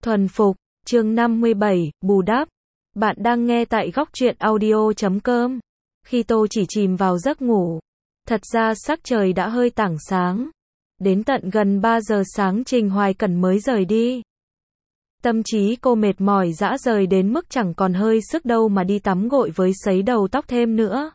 Thuần phục, chương 57, bù đắp. Bạn đang nghe tại góc truyện audio.com. Khi Tô Chỉ chìm vào giấc ngủ, thật ra sắc trời đã hơi tảng sáng. Đến tận gần 3 giờ sáng Trình Hoài Cẩn mới rời đi. Tâm trí cô mệt mỏi rã rời đến mức chẳng còn hơi sức đâu mà đi tắm gội với sấy đầu tóc thêm nữa.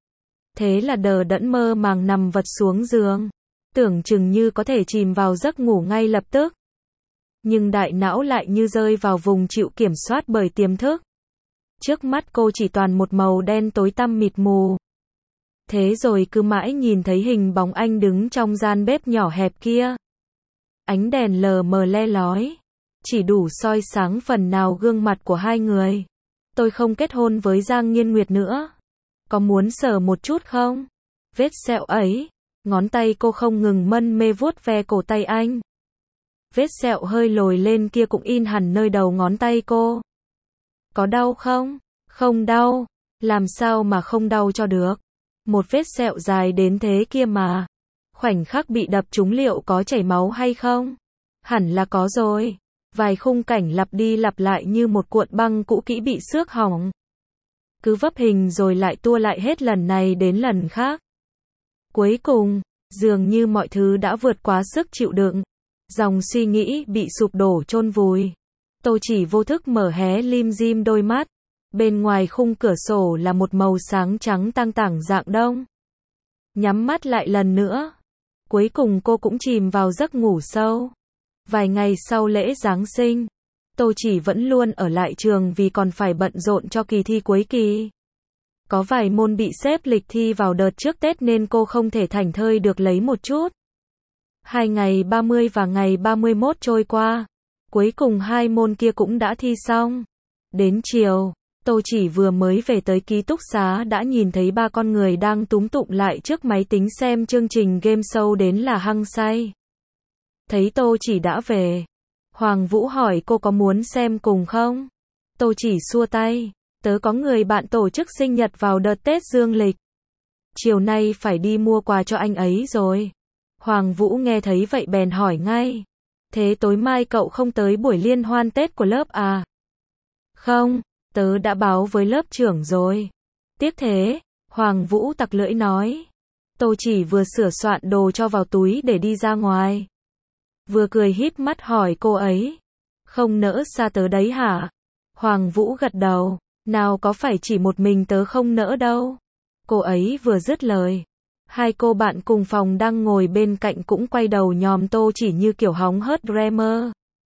Thế là đờ đẫn mơ màng nằm vật xuống giường, tưởng chừng như có thể chìm vào giấc ngủ ngay lập tức. Nhưng đại não lại như rơi vào vùng chịu kiểm soát bởi tiềm thức. Trước mắt cô chỉ toàn một màu đen tối tăm mịt mù. Thế rồi cứ mãi nhìn thấy hình bóng anh đứng trong gian bếp nhỏ hẹp kia. Ánh đèn lờ mờ le lói, chỉ đủ soi sáng phần nào gương mặt của hai người. Tôi không kết hôn với Giang Nghiên Nguyệt nữa. Có muốn sờ một chút không? Vết sẹo ấy. Ngón tay cô không ngừng mân mê vuốt ve cổ tay anh. Vết sẹo hơi lồi lên kia cũng in hẳn nơi đầu ngón tay cô. Có đau không? Không đau. Làm sao mà không đau cho được? Một vết sẹo dài đến thế kia mà. Khoảnh khắc bị đập trúng liệu có chảy máu hay không? Hẳn là có rồi. Vài khung cảnh lặp đi lặp lại như một cuộn băng cũ kỹ bị xước hỏng. Cứ vấp hình rồi lại tua lại hết lần này đến lần khác. Cuối cùng, dường như mọi thứ đã vượt quá sức chịu đựng. Dòng suy nghĩ bị sụp đổ chôn vùi. Tô Chỉ vô thức mở hé lim dim đôi mắt. Bên ngoài khung cửa sổ là một màu sáng trắng tang tảng rạng đông. Nhắm mắt lại lần nữa. Cuối cùng cô cũng chìm vào giấc ngủ sâu. Vài ngày sau lễ Giáng sinh, Tô Chỉ vẫn luôn ở lại trường vì còn phải bận rộn cho kỳ thi cuối kỳ. Có vài môn bị xếp lịch thi vào đợt trước Tết nên cô không thể thảnh thơi được lấy một chút. 2 ngày 30 và ngày 31 trôi qua. Cuối cùng hai môn kia cũng đã thi xong. Đến chiều, Tô Chỉ vừa mới về tới ký túc xá đã nhìn thấy ba con người đang túm tụm lại trước máy tính xem chương trình game show đến là hăng say. Thấy Tô Chỉ đã về, Hoàng Vũ hỏi cô có muốn xem cùng không? Tô Chỉ xua tay, tớ có người bạn tổ chức sinh nhật vào đợt Tết dương lịch. Chiều nay phải đi mua quà cho anh ấy rồi. Hoàng Vũ nghe thấy vậy bèn hỏi ngay. Thế tối mai cậu không tới buổi liên hoan Tết của lớp à? Không, tớ đã báo với lớp trưởng rồi. Tiếc thế, Hoàng Vũ tặc lưỡi nói. Tô Chỉ vừa sửa soạn đồ cho vào túi để đi ra ngoài. Vừa cười híp mắt hỏi cô ấy. Không nỡ xa tớ đấy hả? Hoàng Vũ gật đầu. Nào có phải chỉ một mình tớ không nỡ đâu. Cô ấy vừa dứt lời. Hai cô bạn cùng phòng đang ngồi bên cạnh cũng quay đầu nhòm Tô Chỉ như kiểu hóng hớt Dreamer.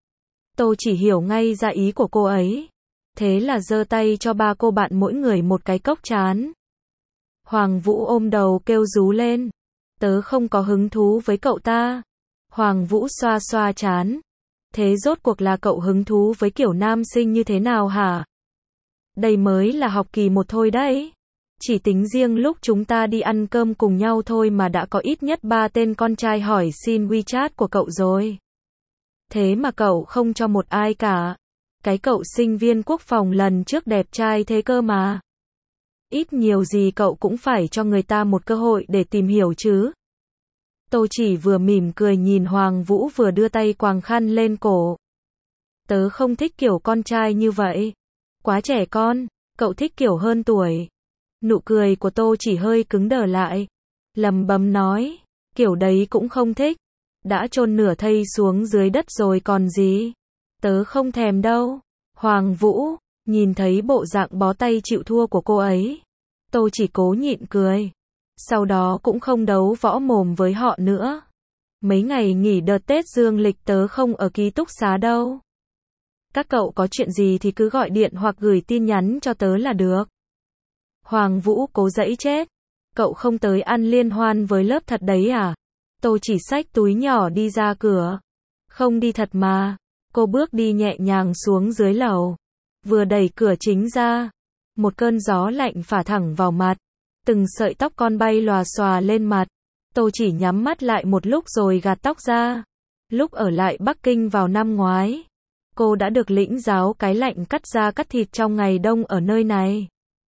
Tô Chỉ hiểu ngay ra ý của cô ấy. Thế là giơ tay cho ba cô bạn mỗi người một cái cốc chán. Hoàng Vũ ôm đầu kêu rú lên. Tớ không có hứng thú với cậu ta. Hoàng Vũ xoa xoa trán. Thế rốt cuộc là cậu hứng thú với kiểu nam sinh như thế nào hả? Đây mới là học kỳ 1 thôi đấy. Chỉ tính riêng lúc chúng ta đi ăn cơm cùng nhau thôi mà đã có ít nhất 3 tên con trai hỏi xin WeChat của cậu rồi. Thế mà cậu không cho một ai cả. Cái cậu sinh viên quốc phòng lần trước đẹp trai thế cơ mà. Ít nhiều gì cậu cũng phải cho người ta một cơ hội để tìm hiểu chứ. Tô Chỉ vừa mỉm cười nhìn Hoàng Vũ vừa đưa tay quàng khăn lên cổ. Tớ không thích kiểu con trai như vậy. Quá trẻ con, cậu thích kiểu hơn tuổi. Nụ cười của Tô Chỉ hơi cứng đờ lại. Lầm bầm nói, kiểu đấy cũng không thích. Đã chôn nửa thây xuống dưới đất rồi còn gì. Tớ không thèm đâu. Hoàng Vũ, nhìn thấy bộ dạng bó tay chịu thua của cô ấy. Tô Chỉ cố nhịn cười. Sau đó cũng không đấu võ mồm với họ nữa. Mấy ngày nghỉ đợt Tết dương lịch tớ không ở ký túc xá đâu. Các cậu có chuyện gì thì cứ gọi điện hoặc gửi tin nhắn cho tớ là được. Hoàng Vũ cố giãy chết. Cậu không tới ăn liên hoan với lớp thật đấy à? Tô Chỉ xách túi nhỏ đi ra cửa. Không đi thật mà. Cô bước đi nhẹ nhàng xuống dưới lầu. Vừa đẩy cửa chính ra. Một cơn gió lạnh phả thẳng vào mặt. Từng sợi tóc con bay lòa xòa lên mặt. Tô Chỉ nhắm mắt lại một lúc rồi gạt tóc ra. Lúc ở lại Bắc Kinh vào năm ngoái, cô đã được lĩnh giáo cái lạnh cắt da cắt thịt trong ngày đông ở nơi này.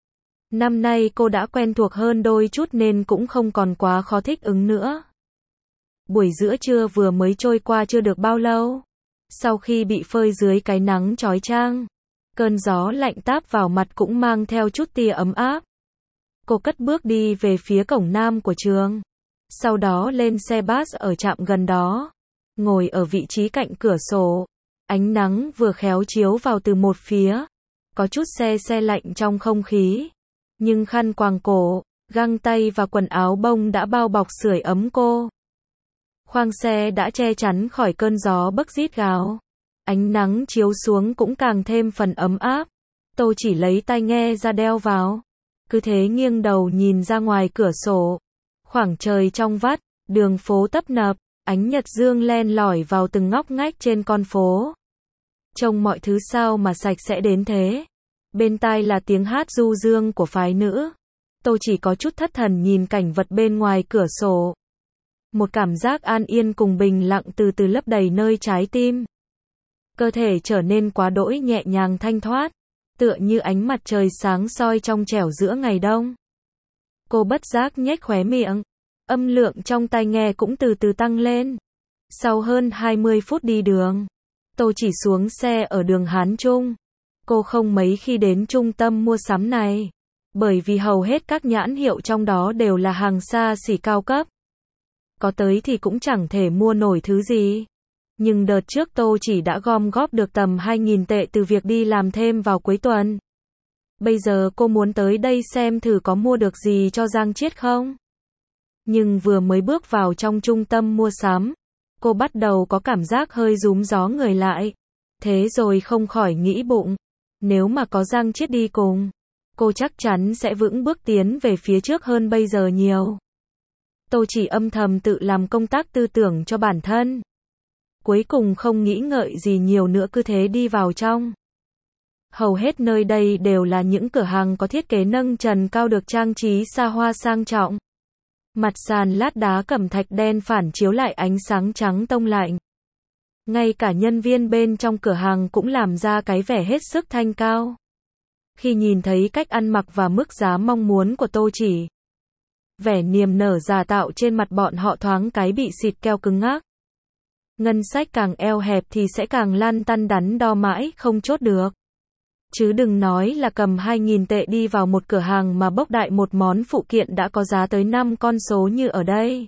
Năm nay cô đã quen thuộc hơn đôi chút nên cũng không còn quá khó thích ứng nữa. Buổi giữa trưa vừa mới trôi qua chưa được bao lâu. Sau khi bị phơi dưới cái nắng chói chang, cơn gió lạnh táp vào mặt cũng mang theo chút tia ấm áp. Cô cất bước đi về phía cổng nam của trường. Sau đó lên xe bus ở trạm gần đó. Ngồi ở vị trí cạnh cửa sổ. Ánh nắng vừa khéo chiếu vào từ một phía. Có chút se lạnh trong không khí. Nhưng khăn quàng cổ, găng tay và quần áo bông đã bao bọc sưởi ấm cô. Khoang xe đã che chắn khỏi cơn gió bấc rít gào. Ánh nắng chiếu xuống cũng càng thêm phần ấm áp. Tôi chỉ lấy tai nghe ra đeo vào. Cứ thế nghiêng đầu nhìn ra ngoài cửa sổ. Khoảng trời trong vắt, đường phố tấp nập, ánh nhật dương len lỏi vào từng ngóc ngách trên con phố. Trông mọi thứ sao mà sạch sẽ đến thế. Bên tai là tiếng hát du dương của phái nữ. Tôi chỉ có chút thất thần nhìn cảnh vật bên ngoài cửa sổ. Một cảm giác an yên cùng bình lặng từ từ lấp đầy nơi trái tim. Cơ thể trở nên quá đỗi nhẹ nhàng thanh thoát, tựa như ánh mặt trời sáng soi trong trẻo giữa ngày đông. Cô bất giác nhếch khóe miệng, âm lượng trong tai nghe cũng từ từ tăng lên. Sau hơn 20 phút đi đường, tôi chỉ xuống xe ở đường Hán Trung. Cô không mấy khi đến trung tâm mua sắm này, bởi vì hầu hết các nhãn hiệu trong đó đều là hàng xa xỉ cao cấp. Có tới thì cũng chẳng thể mua nổi thứ gì. Nhưng đợt trước Tô chỉ đã gom góp được tầm 2.000 tệ từ việc đi làm thêm vào cuối tuần. Bây giờ cô muốn tới đây xem thử có mua được gì cho Giang Chiết không. Nhưng vừa mới bước vào trong trung tâm mua sắm, cô bắt đầu có cảm giác hơi rúm gió người lại. Thế rồi không khỏi nghĩ bụng, nếu mà có Giang Chiết đi cùng, cô chắc chắn sẽ vững bước tiến về phía trước hơn bây giờ nhiều. Tôi chỉ âm thầm tự làm công tác tư tưởng cho bản thân. Cuối cùng không nghĩ ngợi gì nhiều nữa cứ thế đi vào trong. Hầu hết nơi đây đều là những cửa hàng có thiết kế nâng trần cao được trang trí xa hoa sang trọng. Mặt sàn lát đá cẩm thạch đen phản chiếu lại ánh sáng trắng tông lạnh. Ngay cả nhân viên bên trong cửa hàng cũng làm ra cái vẻ hết sức thanh cao. Khi nhìn thấy cách ăn mặc và mức giá mong muốn của Tô Chỉ, vẻ niềm nở giả tạo trên mặt bọn họ thoáng cái bị xịt keo cứng ngắc. Ngân sách càng eo hẹp thì sẽ càng lăn tăn đắn đo mãi không chốt được. Chứ đừng nói là cầm 2.000 tệ đi vào một cửa hàng mà bốc đại một món phụ kiện đã có giá tới 5 con số như ở đây.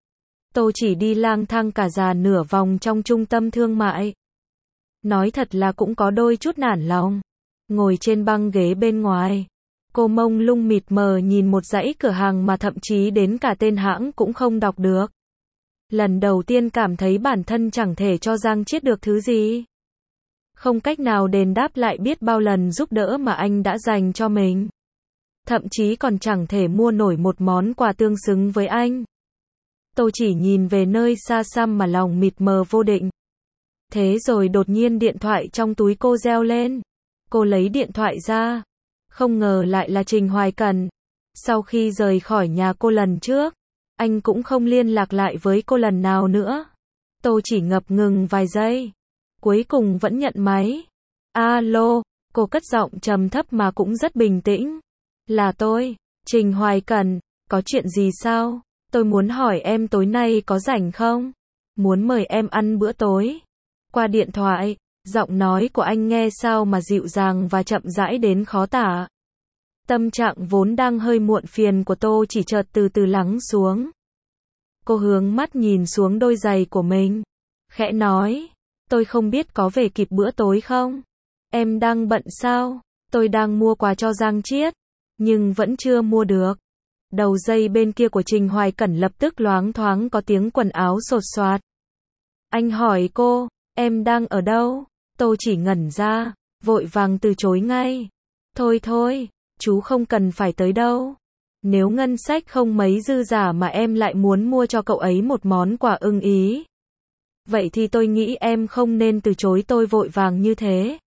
Tô chỉ đi lang thang cả già nửa vòng trong trung tâm thương mại. Nói thật là cũng có đôi chút nản lòng. Ngồi trên băng ghế bên ngoài, cô mông lung mịt mờ nhìn một dãy cửa hàng mà thậm chí đến cả tên hãng cũng không đọc được. Lần đầu tiên cảm thấy bản thân chẳng thể cho Giang Chiết được thứ gì. Không cách nào đền đáp lại biết bao lần giúp đỡ mà anh đã dành cho mình. Thậm chí còn chẳng thể mua nổi một món quà tương xứng với anh. Tôi chỉ nhìn về nơi xa xăm mà lòng mịt mờ vô định. Thế rồi đột nhiên điện thoại trong túi cô reo lên. Cô lấy điện thoại ra. Không ngờ lại là Trình Hoài Cẩn. Sau khi rời khỏi nhà cô lần trước, anh cũng không liên lạc lại với cô lần nào nữa. Tôi chỉ ngập ngừng vài giây. Cuối cùng vẫn nhận máy. Alo, cô cất giọng trầm thấp mà cũng rất bình tĩnh. Là tôi, Trình Hoài Cẩn, có chuyện gì sao? Tôi muốn hỏi em tối nay có rảnh không? Muốn mời em ăn bữa tối. Qua điện thoại, giọng nói của anh nghe sao mà dịu dàng và chậm rãi đến khó tả. Tâm trạng vốn đang hơi muộn phiền của Tô chỉ chợt từ từ lắng xuống. Cô hướng mắt nhìn xuống đôi giày của mình. Khẽ nói, tôi không biết có về kịp bữa tối không? Em đang bận sao? Tôi đang mua quà cho Giang Chiết, nhưng vẫn chưa mua được. Đầu dây bên kia của Trình Hoài Cẩn lập tức loáng thoáng có tiếng quần áo xột xoạt. Anh hỏi cô, em đang ở đâu? Tô chỉ ngẩn ra, vội vàng từ chối ngay. Thôi, chú không cần phải tới đâu. Nếu ngân sách không mấy dư giả mà em lại muốn mua cho cậu ấy một món quà ưng ý, vậy thì tôi nghĩ em không nên từ chối tôi vội vàng như thế.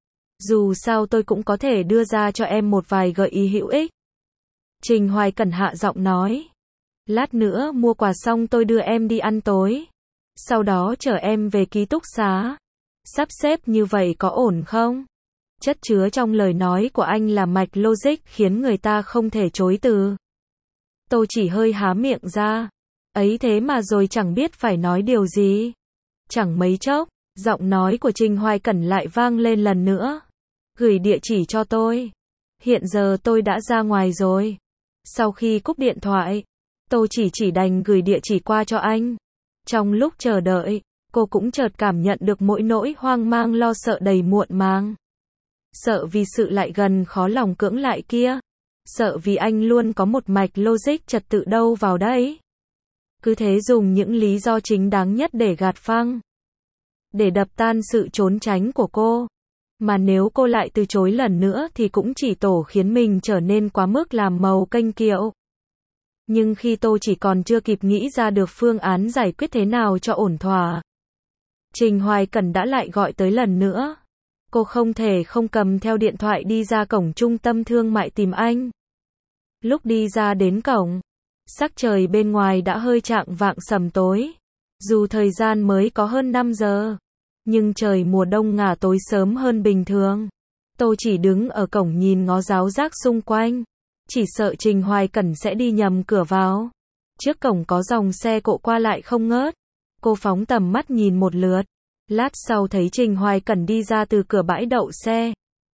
Dù sao tôi cũng có thể đưa ra cho em một vài gợi ý hữu ích. Trình Hoài Cẩn hạ giọng nói. Lát nữa mua quà xong tôi đưa em đi ăn tối. Sau đó chở em về ký túc xá. Sắp xếp như vậy có ổn không? Chất chứa trong lời nói của anh là mạch logic khiến người ta không thể chối từ. Tôi chỉ hơi há miệng ra. Ấy thế mà rồi chẳng biết phải nói điều gì. Chẳng mấy chốc, Giọng nói của Trình Hoài Cẩn lại vang lên lần nữa. Gửi địa chỉ cho tôi. Hiện giờ tôi đã ra ngoài rồi. Sau khi cúp điện thoại, tôi chỉ đành gửi địa chỉ qua cho anh. Trong lúc chờ đợi, cô cũng chợt cảm nhận được mỗi nỗi hoang mang lo sợ đầy muộn màng. Sợ vì sự lại gần khó lòng cưỡng lại kia. Sợ vì anh luôn có một mạch logic trật tự đâu vào đấy. Cứ thế dùng những lý do chính đáng nhất để gạt phăng. Để đập tan sự trốn tránh của cô. Mà nếu cô lại từ chối lần nữa thì cũng chỉ tổ khiến mình trở nên quá mức làm màu kênh kiệu. Nhưng khi tôi chỉ còn chưa kịp nghĩ ra được phương án giải quyết thế nào cho ổn thỏa, Trình Hoài Cẩn đã lại gọi tới lần nữa. Cô không thể không cầm theo điện thoại đi ra cổng trung tâm thương mại tìm anh. Lúc đi ra đến cổng, sắc trời bên ngoài đã hơi chạng vạng sầm tối. Dù thời gian mới có hơn 5 giờ, nhưng trời mùa đông ngả tối sớm hơn bình thường. Tôi chỉ đứng ở cổng nhìn ngó ráo rác xung quanh. Chỉ sợ Trình Hoài Cẩn sẽ đi nhầm cửa vào. Trước cổng có dòng xe cộ qua lại không ngớt. Cô phóng tầm mắt nhìn một lượt. Lát sau thấy Trình Hoài Cẩn đi ra từ cửa bãi đậu xe.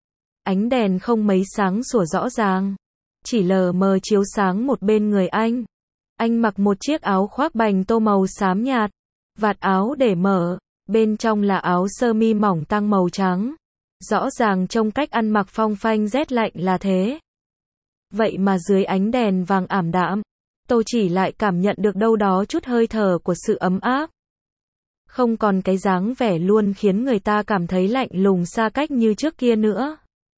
Ánh đèn không mấy sáng sủa rõ ràng. Chỉ lờ mờ chiếu sáng một bên người anh. Anh mặc một chiếc áo khoác bành tô màu xám nhạt. Vạt áo để mở. Bên trong là áo sơ mi mỏng tang màu trắng. Rõ ràng trông cách ăn mặc phong phanh rét lạnh là thế. Vậy mà dưới ánh đèn vàng ảm đạm, tôi chỉ lại cảm nhận được đâu đó chút hơi thở của sự ấm áp. Không còn cái dáng vẻ luôn khiến người ta cảm thấy lạnh lùng xa cách như trước kia nữa.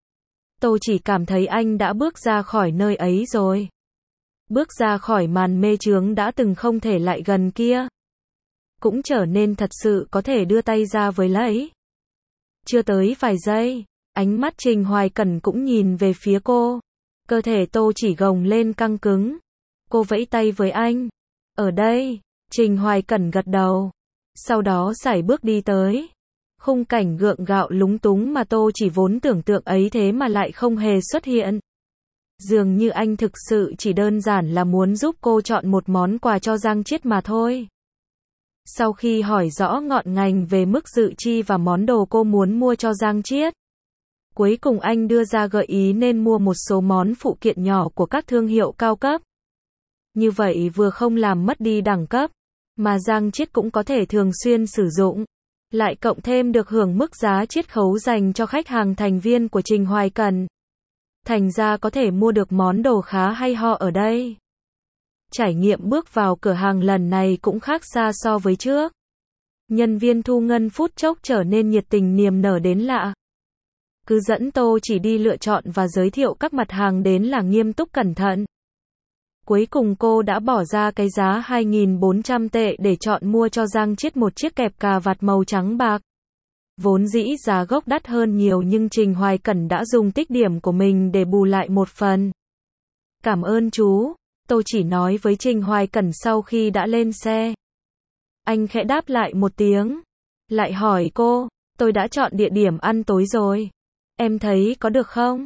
Tôi chỉ cảm thấy anh đã bước ra khỏi nơi ấy rồi. Bước ra khỏi màn mê chướng đã từng không thể lại gần kia. Cũng trở nên thật sự có thể đưa tay ra với lấy. Chưa tới vài giây, ánh mắt Trình Hoài Cẩn cũng nhìn về phía cô. Cơ thể Tô chỉ gồng lên căng cứng. Cô vẫy tay với anh. Ở đây, Trình Hoài Cẩn gật đầu. Sau đó sải bước đi tới. Khung cảnh gượng gạo lúng túng mà Tô chỉ vốn tưởng tượng ấy thế mà lại không hề xuất hiện. Dường như anh thực sự chỉ đơn giản là muốn giúp cô chọn một món quà cho Giang Chiết mà thôi. Sau khi hỏi rõ ngọn ngành về mức dự chi và món đồ cô muốn mua cho Giang Chiết, cuối cùng anh đưa ra gợi ý nên mua một số món phụ kiện nhỏ của các thương hiệu cao cấp. Như vậy vừa không làm mất đi đẳng cấp, mà Giang Chiết cũng có thể thường xuyên sử dụng. Lại cộng thêm được hưởng mức giá chiết khấu dành cho khách hàng thành viên của Trình Hoài Cẩn. Thành ra có thể mua được món đồ khá hay ho ở đây. Trải nghiệm bước vào cửa hàng lần này cũng khác xa so với trước. Nhân viên thu ngân phút chốc trở nên nhiệt tình niềm nở đến lạ. Cứ dẫn Tô chỉ đi lựa chọn và giới thiệu các mặt hàng đến là nghiêm túc cẩn thận. Cuối cùng cô đã bỏ ra cái giá 2.400 tệ để chọn mua cho Giang Chiết một chiếc kẹp cà vạt màu trắng bạc. Vốn dĩ giá gốc đắt hơn nhiều nhưng Trình Hoài Cẩn đã dùng tích điểm của mình để bù lại một phần. Cảm ơn chú, tôi chỉ nói với Trình Hoài Cẩn sau khi đã lên xe. Anh khẽ đáp lại một tiếng. Lại hỏi cô, tôi đã chọn địa điểm ăn tối rồi. Em thấy có được không?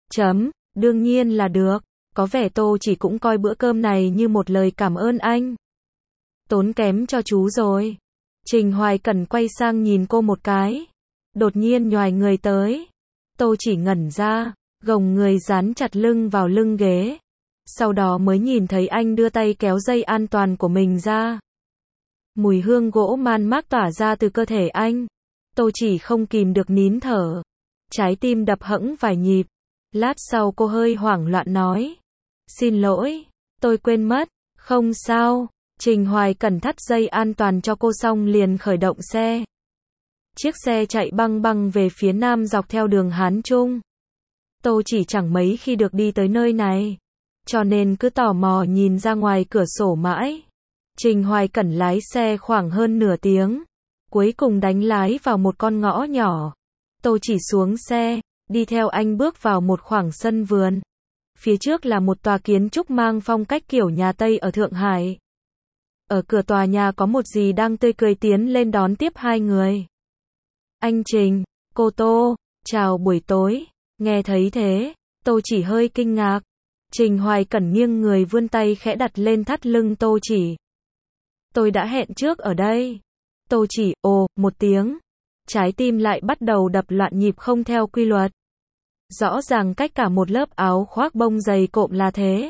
Đương nhiên là được. Có vẻ Tô chỉ cũng coi bữa cơm này như một lời cảm ơn anh. Tốn kém cho chú rồi. Trình Hoài Cẩn quay sang nhìn cô một cái. Đột nhiên nhoài người tới. Tô chỉ ngẩn ra, gồng người dán chặt lưng vào lưng ghế. Sau đó mới nhìn thấy anh đưa tay kéo dây an toàn của mình ra. Mùi hương gỗ man mác tỏa ra từ cơ thể anh. Tô chỉ không kìm được nín thở. Trái tim đập hẫng vài nhịp. Lát sau cô hơi hoảng loạn nói. Xin lỗi, tôi quên mất. Không sao. Trình Hoài Cẩn thắt dây an toàn cho cô xong liền khởi động xe. Chiếc xe chạy băng băng về phía nam dọc theo đường Hán Trung. Tô chỉ chẳng mấy khi được đi tới nơi này, cho nên cứ tò mò nhìn ra ngoài cửa sổ mãi. Trình Hoài Cẩn lái xe khoảng hơn nửa tiếng. Cuối cùng đánh lái vào một con ngõ nhỏ. Tô chỉ xuống xe, đi theo anh bước vào một khoảng sân vườn. Phía trước là một tòa kiến trúc mang phong cách kiểu nhà Tây ở Thượng Hải. Ở cửa tòa nhà có một dì đang tươi cười tiến lên đón tiếp hai người. Anh Trình, cô Tô, chào buổi tối. Nghe thấy thế, Tô chỉ hơi kinh ngạc. Trình Hoài Cẩn nghiêng người vươn tay khẽ đặt lên thắt lưng Tô chỉ. Tôi đã hẹn trước ở đây. Tô chỉ, ồ, một tiếng. trái tim lại bắt đầu đập loạn nhịp không theo quy luật. Rõ ràng cách cả một lớp áo khoác bông dày cộm là thế.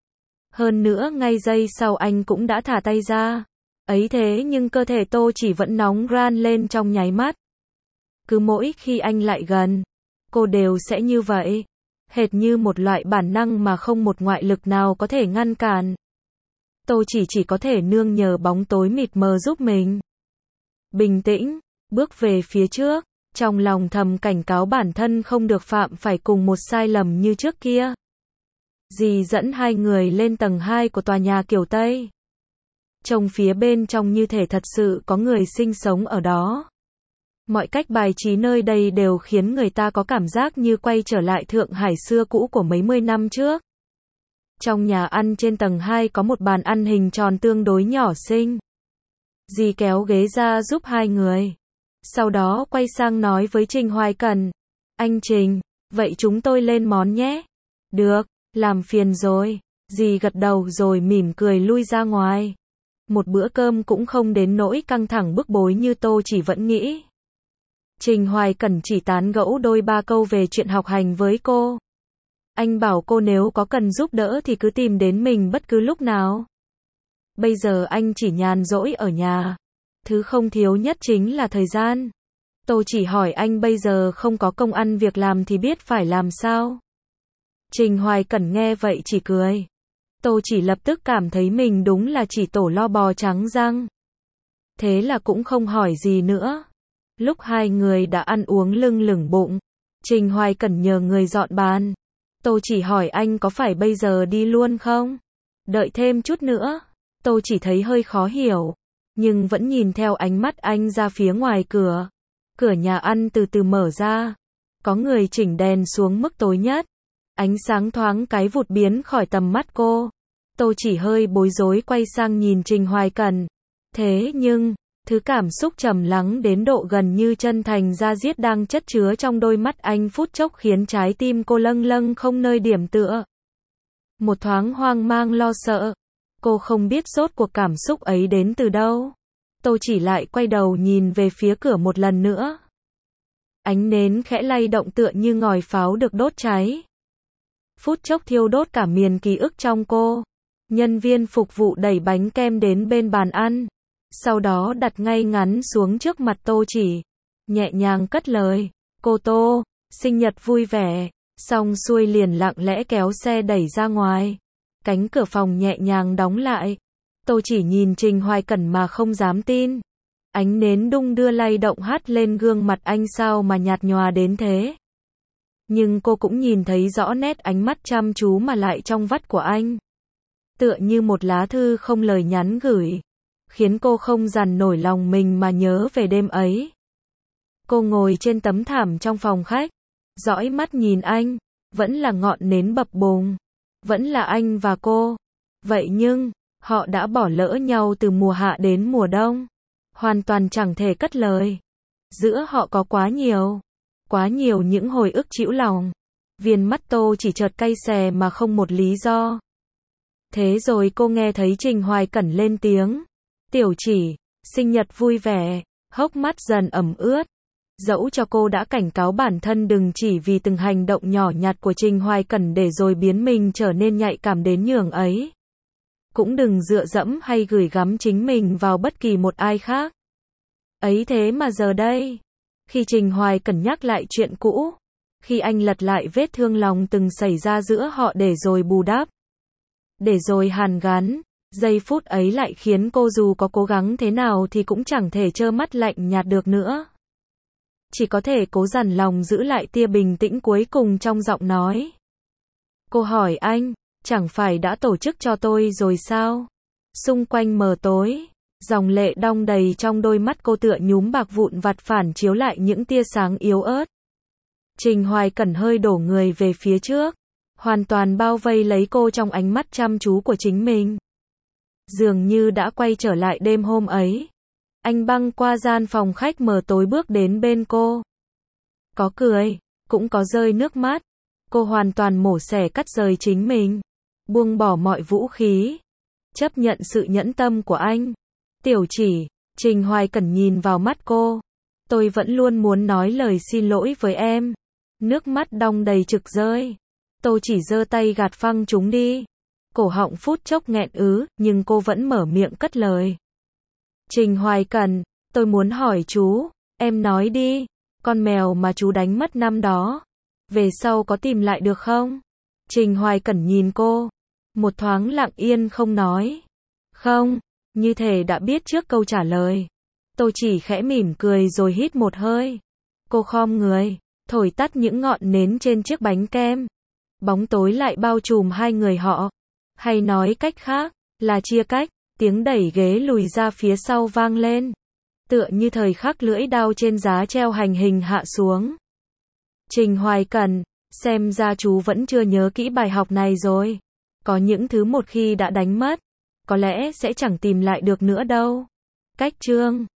Hơn nữa ngay giây sau anh cũng đã thả tay ra. Ấy thế nhưng cơ thể Tô Chỉ vẫn nóng ran lên trong nháy mắt. Cứ mỗi khi anh lại gần, cô đều sẽ như vậy. Hệt như một loại bản năng mà không một ngoại lực nào có thể ngăn cản. Tô chỉ có thể nương nhờ bóng tối mịt mờ giúp mình. Bình tĩnh, bước về phía trước, trong lòng thầm cảnh cáo bản thân không được phạm phải cùng một sai lầm như trước kia. Dì dẫn hai người lên tầng 2 của tòa nhà kiểu Tây. Trông phía bên trong như thể thật sự có người sinh sống ở đó. Mọi cách bài trí nơi đây đều khiến người ta có cảm giác như quay trở lại Thượng Hải xưa cũ của mấy mươi năm trước. Trong nhà ăn trên tầng 2 có một bàn ăn hình tròn tương đối nhỏ xinh. Dì kéo ghế ra giúp hai người. Sau đó quay sang nói với Trình Hoài Cẩn. Anh Trình, vậy chúng tôi lên món nhé. Được, làm phiền rồi. Dì gật đầu rồi mỉm cười lui ra ngoài. Một bữa cơm cũng không đến nỗi căng thẳng bức bối như Tô Chỉ vẫn nghĩ. Trình Hoài Cẩn chỉ tán gẫu đôi ba câu về chuyện học hành với cô. Anh bảo cô nếu có cần giúp đỡ thì cứ tìm đến mình bất cứ lúc nào. Bây giờ anh chỉ nhàn rỗi ở nhà. Thứ không thiếu nhất chính là thời gian. Tô Chỉ hỏi anh bây giờ không có công ăn việc làm thì biết phải làm sao. Trình Hoài Cẩn nghe vậy chỉ cười. Tô Chỉ lập tức cảm thấy mình đúng là chỉ tổ lo bò trắng răng. Thế là cũng không hỏi gì nữa. Lúc hai người đã ăn uống lưng lửng bụng, Trình Hoài Cẩn nhờ người dọn bàn. Tô Chỉ hỏi anh có phải bây giờ đi luôn không? Đợi thêm chút nữa. Tô Chỉ thấy hơi khó hiểu, nhưng vẫn nhìn theo ánh mắt anh ra phía ngoài cửa. Cửa nhà ăn từ từ mở ra. Có người chỉnh đèn xuống mức tối nhất. Ánh sáng thoáng cái vụt biến khỏi tầm mắt cô. Tô Chỉ hơi bối rối quay sang nhìn Trình Hoài Cẩn. Thế nhưng, thứ cảm xúc trầm lắng đến độ gần như chân thành da diết đang chất chứa trong đôi mắt anh phút chốc khiến trái tim cô lâng lâng không nơi điểm tựa. Một thoáng hoang mang lo sợ. Cô không biết rốt cuộc cảm xúc ấy đến từ đâu. Tô Chỉ lại quay đầu nhìn về phía cửa một lần nữa. Ánh nến khẽ lay động tựa như ngòi pháo được đốt cháy. Phút chốc thiêu đốt cả miền ký ức trong cô. Nhân viên phục vụ đẩy bánh kem đến bên bàn ăn. Sau đó đặt ngay ngắn xuống trước mặt Tô Chỉ. Nhẹ nhàng cất lời. Cô Tô, sinh nhật vui vẻ. Xong xuôi liền lặng lẽ kéo xe đẩy ra ngoài. Cánh cửa phòng nhẹ nhàng đóng lại. Tô Chỉ nhìn Trình Hoài Cẩn mà không dám tin. Ánh nến đung đưa lay động hắt lên gương mặt anh sao mà nhạt nhòa đến thế. Nhưng cô cũng nhìn thấy rõ nét ánh mắt chăm chú mà lại trong vắt của anh. Tựa như một lá thư không lời nhắn gửi. Khiến cô không dằn nổi lòng mình mà nhớ về đêm ấy. Cô ngồi trên tấm thảm trong phòng khách. Dõi mắt nhìn anh. Vẫn là ngọn nến bập bùng. Vẫn là anh và cô. Vậy nhưng, họ đã bỏ lỡ nhau từ mùa hạ đến mùa đông. Hoàn toàn chẳng thể cất lời. Giữa họ có quá nhiều những hồi ức trĩu lòng. Viền mắt Tô chỉ chợt cay xè mà không một lý do. Thế rồi cô nghe thấy Trình Hoài Cẩn lên tiếng. Tiểu Chỉ, sinh nhật vui vẻ, hốc mắt dần ẩm ướt. Dẫu cho cô đã cảnh cáo bản thân đừng chỉ vì từng hành động nhỏ nhặt của Trình Hoài Cẩn để rồi biến mình trở nên nhạy cảm đến nhường ấy. Cũng đừng dựa dẫm hay gửi gắm chính mình vào bất kỳ một ai khác. Ấy thế mà giờ đây, khi Trình Hoài Cẩn nhắc lại chuyện cũ, khi anh lật lại vết thương lòng từng xảy ra giữa họ để rồi bù đắp, để rồi hàn gắn, giây phút ấy lại khiến cô dù có cố gắng thế nào thì cũng chẳng thể trơ mắt lạnh nhạt được nữa. Chỉ có thể cố dằn lòng giữ lại tia bình tĩnh cuối cùng trong giọng nói. Cô hỏi anh, chẳng phải đã tổ chức cho tôi rồi sao? Xung quanh mờ tối, dòng lệ đong đầy trong đôi mắt cô tựa nhúm bạc vụn vặt phản chiếu lại những tia sáng yếu ớt. Trình Hoài Cẩn hơi đổ người về phía trước, hoàn toàn bao vây lấy cô trong ánh mắt chăm chú của chính mình. Dường như đã quay trở lại đêm hôm ấy. Anh băng qua gian phòng khách mờ tối bước đến bên cô. Có cười, cũng có rơi nước mắt. Cô hoàn toàn mổ xẻ cắt rời chính mình. Buông bỏ mọi vũ khí. Chấp nhận sự nhẫn tâm của anh. Tiểu Chỉ, Trình Hoài Cẩn nhìn vào mắt cô. Tôi vẫn luôn muốn nói lời xin lỗi với em. Nước mắt đong đầy trực rơi. Tôi chỉ giơ tay gạt phăng chúng đi. Cổ họng phút chốc nghẹn ứ, nhưng cô vẫn mở miệng cất lời. Trình Hoài Cẩn, tôi muốn hỏi chú, em nói đi, con mèo mà chú đánh mất năm đó, về sau có tìm lại được không? Trình Hoài Cẩn nhìn cô, một thoáng lặng yên không nói. Không, như thể đã biết trước câu trả lời. Tôi chỉ khẽ mỉm cười rồi hít một hơi. Cô khom người, thổi tắt những ngọn nến trên chiếc bánh kem. Bóng tối lại bao trùm hai người họ. Hay nói cách khác, là chia cách, tiếng đẩy ghế lùi ra phía sau vang lên. Tựa như thời khắc lưỡi đao trên giá treo hành hình hạ xuống. Trình Hoài Cẩn, xem ra chú vẫn chưa nhớ kỹ bài học này rồi. Có những thứ một khi đã đánh mất, có lẽ sẽ chẳng tìm lại được nữa đâu. Cách chương